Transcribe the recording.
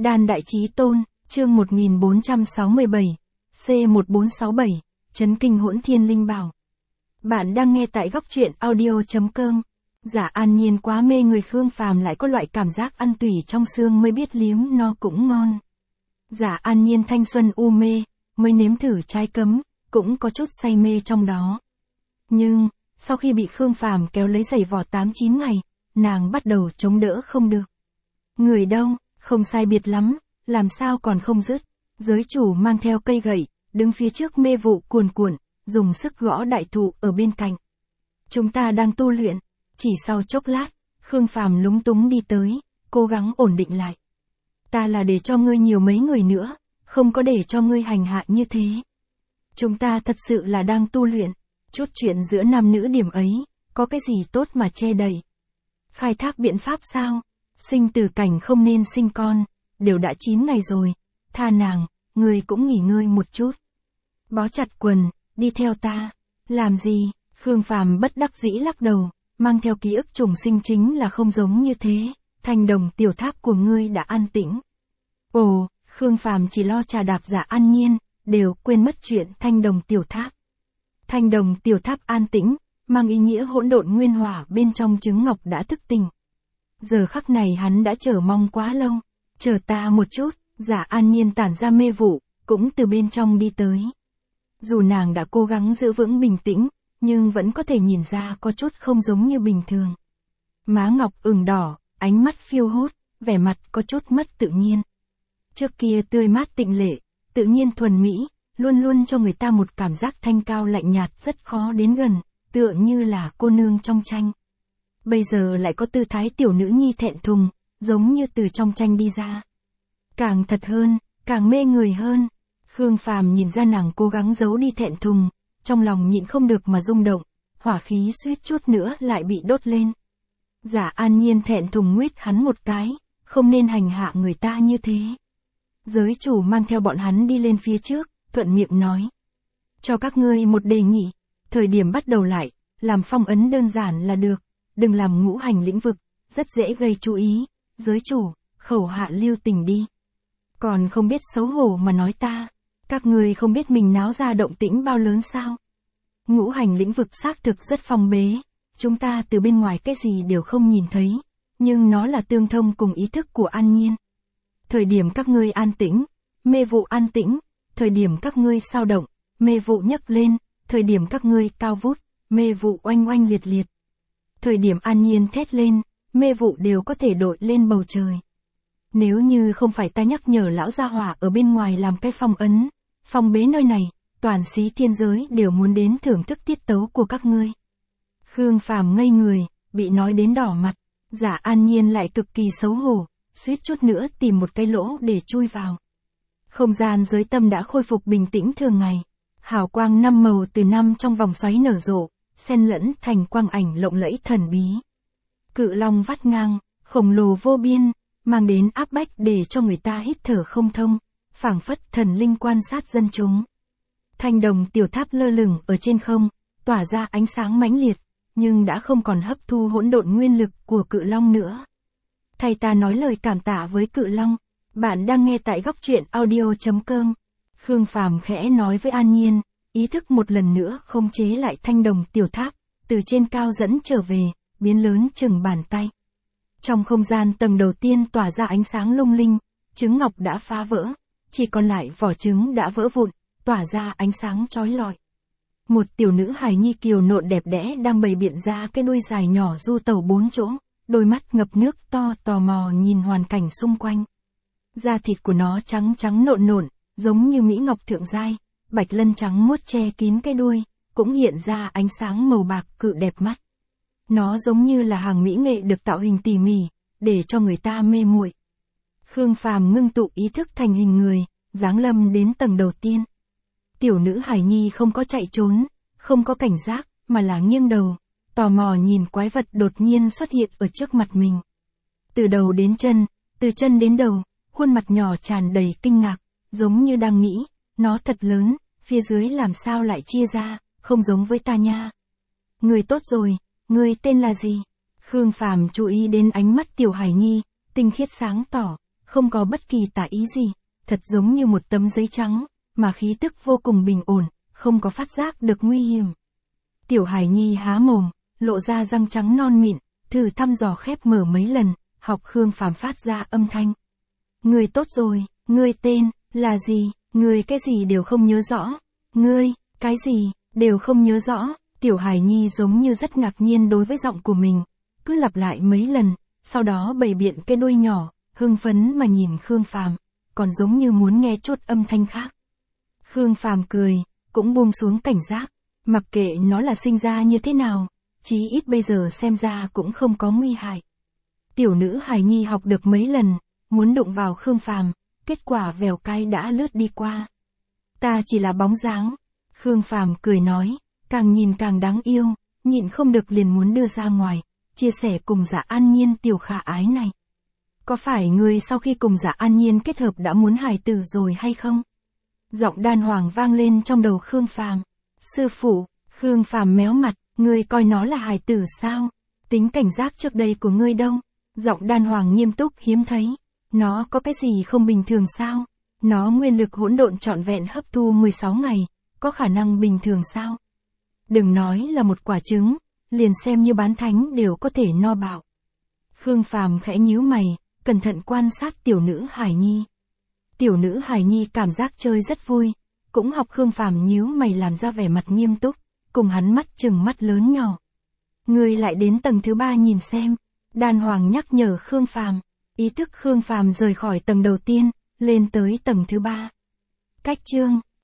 Đan Đại Chí Tôn, chương 1467, C1467, Chấn Kinh Hỗn Thiên Linh Bảo. Bạn đang nghe tại góc truyện audio.com. Giả An Nhiên quá mê người Khương Phàm lại có loại cảm giác ăn tủy trong xương mới biết liếm no cũng ngon. Giả An Nhiên thanh xuân u mê, mới nếm thử trái cấm, cũng có chút say mê trong đó. Nhưng, sau khi bị Khương Phàm kéo lấy giày vò 8-9 ngày, nàng bắt đầu chống đỡ không được. Người đâu, không sai biệt lắm, làm sao còn không dứt. Giới chủ mang theo cây gậy, đứng phía trước mê vụ cuồn cuộn, dùng sức gõ đại thụ ở bên cạnh. Chúng ta đang tu luyện. Chỉ sau chốc lát, Khương Phàm lúng túng đi tới, cố gắng ổn định lại. Ta là để cho ngươi nhiều mấy người nữa, không có để cho ngươi hành hạ như thế. Chúng ta thật sự là đang tu luyện, chút chuyện giữa nam nữ điểm ấy, có cái gì tốt mà che đậy. Khai thác biện pháp sao? Sinh tử cảnh không nên sinh con, đều đã 9 ngày rồi, tha nàng, ngươi cũng nghỉ ngơi một chút. Bó chặt quần, đi theo ta. Làm gì? Khương Phàm bất đắc dĩ lắc đầu, mang theo ký ức trùng sinh chính là không giống như thế, Thanh Đồng tiểu tháp của ngươi đã an tĩnh. Ồ, Khương Phàm chỉ lo trà đạp Giả An Nhiên, đều quên mất chuyện Thanh Đồng tiểu tháp. Thanh Đồng tiểu tháp an tĩnh, mang ý nghĩa hỗn độn nguyên hỏa bên trong trứng ngọc đã thức tỉnh. Giờ khắc này hắn đã chờ mong quá lâu. Chờ ta một chút, Giả An Nhiên tản ra mê vụ, cũng từ bên trong đi tới. Dù nàng đã cố gắng giữ vững bình tĩnh, nhưng vẫn có thể nhìn ra có chút không giống như bình thường. Má ngọc ửng đỏ, ánh mắt phiêu hốt, vẻ mặt có chút mất tự nhiên. Trước kia tươi mát tịnh lệ, tự nhiên thuần mỹ, luôn luôn cho người ta một cảm giác thanh cao lạnh nhạt rất khó đến gần, tựa như là cô nương trong tranh. Bây giờ lại có tư thái tiểu nữ nhi thẹn thùng, giống như từ trong tranh đi ra. Càng thật hơn, càng mê người hơn. Khương Phàm nhìn ra nàng cố gắng giấu đi thẹn thùng, trong lòng nhịn không được mà rung động, hỏa khí suýt chút nữa lại bị đốt lên. Giả An Nhiên thẹn thùng nguyết hắn một cái, không nên hành hạ người ta như thế. Giới chủ mang theo bọn hắn đi lên phía trước, thuận miệng nói. Cho các ngươi một đề nghị, thời điểm bắt đầu lại, làm phong ấn đơn giản là được, đừng làm ngũ hành lĩnh vực, rất dễ gây chú ý. Giới chủ, khẩu hạ lưu tình đi. Còn không biết xấu hổ mà nói ta, các ngươi không biết mình náo ra động tĩnh bao lớn sao? Ngũ hành lĩnh vực xác thực rất phong bế, chúng ta từ bên ngoài cái gì đều không nhìn thấy, nhưng nó là tương thông cùng ý thức của An Nhiên. Thời điểm các ngươi an tĩnh, mê vụ an tĩnh, thời điểm các ngươi sao động, mê vụ nhấc lên, thời điểm các ngươi cao vút, mê vụ oanh oanh liệt liệt. Thời điểm An Nhiên thét lên, mê vụ đều có thể đội lên bầu trời. Nếu như không phải ta nhắc nhở lão gia hỏa ở bên ngoài làm cái phong ấn, phong bế nơi này, toàn xí thiên giới đều muốn đến thưởng thức tiết tấu của các ngươi. Khương Phàm ngây người, bị nói đến đỏ mặt, Giả An Nhiên lại cực kỳ xấu hổ, suýt chút nữa tìm một cái lỗ để chui vào. Không gian giới tâm đã khôi phục bình tĩnh thường ngày, hào quang 5 màu từ 5 trong vòng xoáy nở rộ, xen lẫn thành quang ảnh lộng lẫy thần bí. Cự long vắt ngang, khổng lồ vô biên, mang đến áp bách để cho người ta hít thở không thông, phảng phất thần linh quan sát dân chúng. Thanh Đồng tiểu tháp lơ lửng ở trên không, tỏa ra ánh sáng mãnh liệt, nhưng đã không còn hấp thu hỗn độn nguyên lực của cự long nữa. Thầy ta nói lời cảm tạ với cự long. Bạn đang nghe tại góc truyện audio.com. Khương Phàm khẽ nói với An Nhiên, ý thức một lần nữa khống chế lại Thanh Đồng tiểu tháp, từ trên cao dẫn trở về, biến lớn chừng bàn tay. Trong không gian tầng đầu tiên tỏa ra ánh sáng lung linh, trứng ngọc đã phá vỡ, chỉ còn lại vỏ trứng đã vỡ vụn, tỏa ra ánh sáng chói lọi. Một tiểu nữ hài nhi kiều nộn đẹp đẽ đang bày biện ra cái đuôi dài nhỏ du tàu 4 chỗ, đôi mắt ngập nước to tò mò nhìn hoàn cảnh xung quanh. Da thịt của nó trắng trắng nộn nộn, giống như mỹ ngọc thượng giai, bạch lân trắng muốt che kín cái đuôi, cũng hiện ra ánh sáng màu bạc cự đẹp mắt. Nó giống như là hàng mỹ nghệ được tạo hình tỉ mỉ, để cho người ta mê muội. Khương Phàm ngưng tụ ý thức thành hình người, giáng lâm đến tầng đầu tiên. Tiểu nữ hài nhi không có chạy trốn, không có cảnh giác, mà là nghiêng đầu, tò mò nhìn quái vật đột nhiên xuất hiện ở trước mặt mình. Từ đầu đến chân, từ chân đến đầu, khuôn mặt nhỏ tràn đầy kinh ngạc, giống như đang nghĩ, nó thật lớn, phía dưới làm sao lại chia ra, không giống với ta nha. Người tốt rồi, người tên là gì? Khương Phàm chú ý đến ánh mắt tiểu hài nhi, tinh khiết sáng tỏ, không có bất kỳ tà ý gì, thật giống như một tấm giấy trắng, mà khí tức vô cùng bình ổn, không có phát giác được nguy hiểm. Tiểu Hải Nhi há mồm, lộ ra răng trắng non mịn, thử thăm dò khép mở mấy lần, học Khương Phàm phát ra âm thanh. Ngươi tốt rồi, ngươi tên, là gì, ngươi cái gì đều không nhớ rõ. Ngươi, cái gì, đều không nhớ rõ. Tiểu Hải Nhi giống như rất ngạc nhiên đối với giọng của mình, cứ lặp lại mấy lần, sau đó bày biện cái đuôi nhỏ, hưng phấn mà nhìn Khương Phàm, còn giống như muốn nghe chút âm thanh khác. Khương Phàm cười, cũng buông xuống cảnh giác, mặc kệ nó là sinh ra như thế nào, chí ít bây giờ xem ra cũng không có nguy hại. Tiểu nữ Hải Nhi học được mấy lần, muốn đụng vào Khương Phàm, kết quả vèo cái đã lướt đi qua. Ta chỉ là bóng dáng. Khương Phàm cười nói, càng nhìn càng đáng yêu, nhịn không được liền muốn đưa ra ngoài, chia sẻ cùng Dạ An Nhiên tiểu khả ái này. Có phải người sau khi cùng Dạ An Nhiên kết hợp đã muốn hài tử rồi hay không? Giọng đan hoàng vang lên trong đầu Khương Phàm. Sư phụ, Khương Phàm méo mặt, ngươi coi nó là hài tử sao? Tính cảnh giác trước đây của ngươi đâu? Giọng đan hoàng nghiêm túc hiếm thấy. Nó có cái gì không bình thường sao? Nó nguyên lực hỗn độn trọn vẹn hấp thu 16 ngày, có khả năng bình thường sao? Đừng nói là một quả trứng, liền xem như bán thánh đều có thể no bạo. Khương Phàm khẽ nhíu mày, cẩn thận quan sát tiểu nữ Hải Nhi. Tiểu nữ Hải Nhi cảm giác chơi rất vui, cũng học Khương Phàm nhíu mày làm ra vẻ mặt nghiêm túc, cùng hắn mắt chừng mắt lớn nhỏ. Ngươi lại đến tầng thứ 3 nhìn xem, đan hoàng nhắc nhở Khương Phàm. Ý thức Khương Phàm rời khỏi tầng đầu tiên, lên tới tầng thứ 3. Cách chương